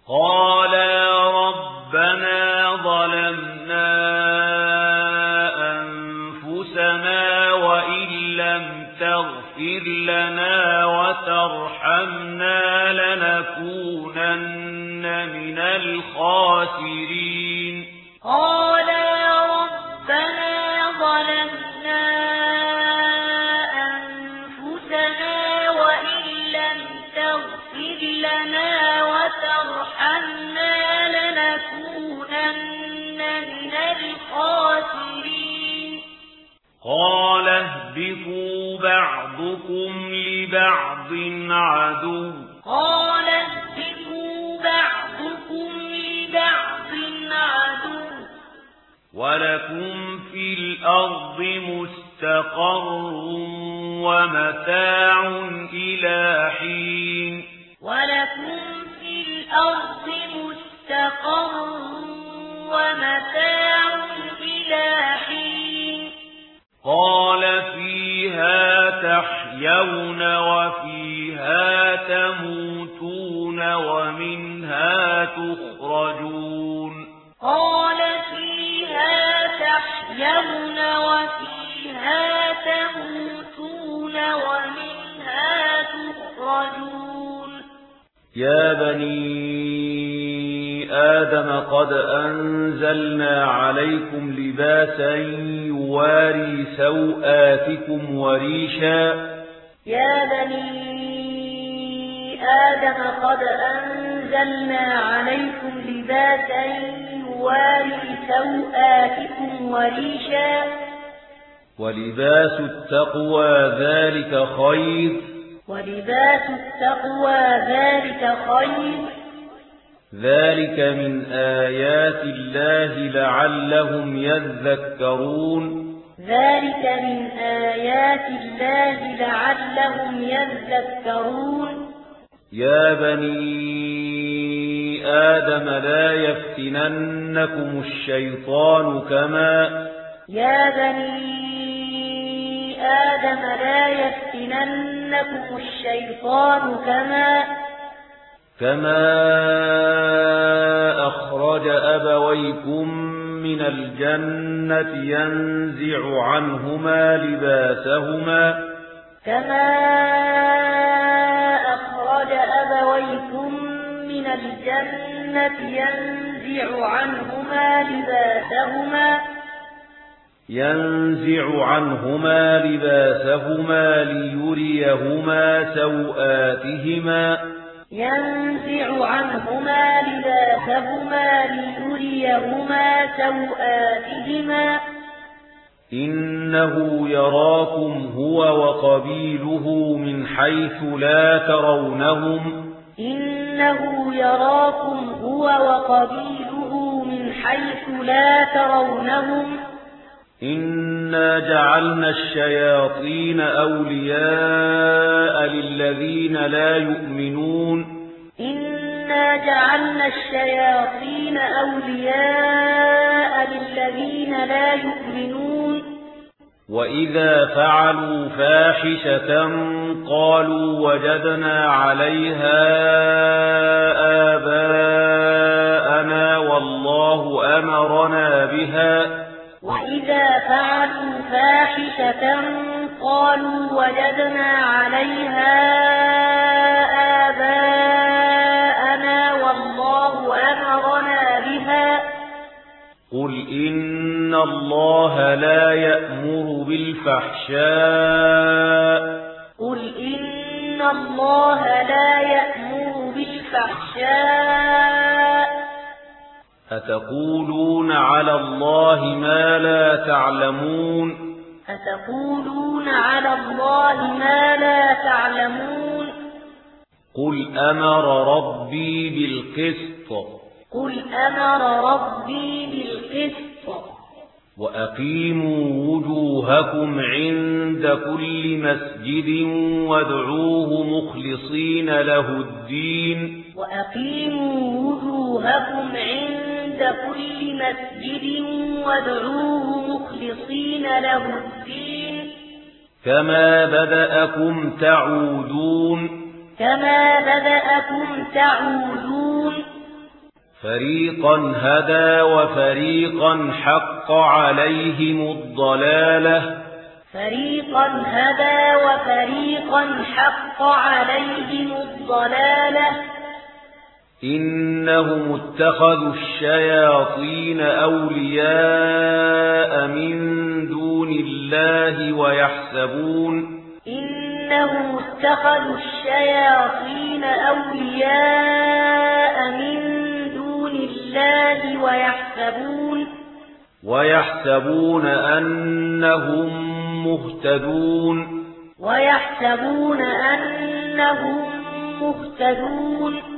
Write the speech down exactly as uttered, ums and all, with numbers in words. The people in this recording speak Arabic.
قالا ربنا ظلمنا أنفسنا وإن لم تغفر لنا وترحمنا لنكونن من الخاسرين قالا ربنا ظلمنا أنفسنا وإن لم تغفر لنا وترحمنا لنكونن من الخاسرين قال اهبطوا بعضكم لبعض عدو قال اهبطوا بعضكم لبعض عدو ولكم في الأرض مستقر ومتاع إلى حين ولكم في الأرض مستقر ومتاع إلى حين قال فيها تحيون وفيها تموتون ومنها تخرجون قال فيها تحيون وفيها تموتون ومنها تخرجون يا بني آدم قد أنزلنا عليكم لباسا يواري سوآتكم وريشا يا بني آدم قد أنزلنا عليكم لباسا يواري سوآتكم وريشا ولباس التقوى ذلك خير ولباس التقوى ذلك خير ذلك من آيات الله لعلهم يذكرون ذلك من آيات الله لعلهم يذكرون يا بني آدم لا يفتننكم الشيطان كما يا بني آدم لا يفتننكم الشيطان كما كما أخرج أبويكم من الجنة ينزع عنهما لباسهما كما أخرج أبويكم من الجنة ينزع عنهما لباسهما ينزع عنهما لباسهما ليريهما سوآتهما ينزع عنهما لباسهما ليريهما سوآتهما إنه يراكم هو وقبيله من حيث لا ترونهم إنه يراكم هو وقبيله من حيث لا ترونهم إنا جعلنا الشياطين أولياء للذين لا يؤمنون إنا جعلنا الشياطين أولياء للذين لا يؤمنون وإذا فعلوا فاحشة قالوا وجدنا عليها آباءنا والله أمرنا بها وإذا فعلوا فاحشة قالوا وجدنا عليها آباءنا والله أمرنا بها قل إن الله لا يأمر بالفحشاء قل إن الله لا يأمر بالفحشاء أتقولون على الله ما لا تعلمون أتقولون على الله ما لا تعلمون قل أمر ربي بالقسط قل أمر ربي بالقسط وأقيموا وجوهكم عند كل مسجد وادعوه مخلصين له الدين وأقيموا وجوهكم عند كل مسجد وادعوه مخلصين له الدين كما بدأكم تعودون كما بدأكم تعودون فريقا هدى وفريقا حق عليهم الضلالة فريقا هدى وفريقا حق عليهم الضلالة إنهم اتخذوا الشياطين أولياء من دون الله ويحسبون إنهم اتخذوا الشياطين أولياء من دون الله ويحسبون ويحسبون أنهم مهتدون ويحسبون أنهم مهتدون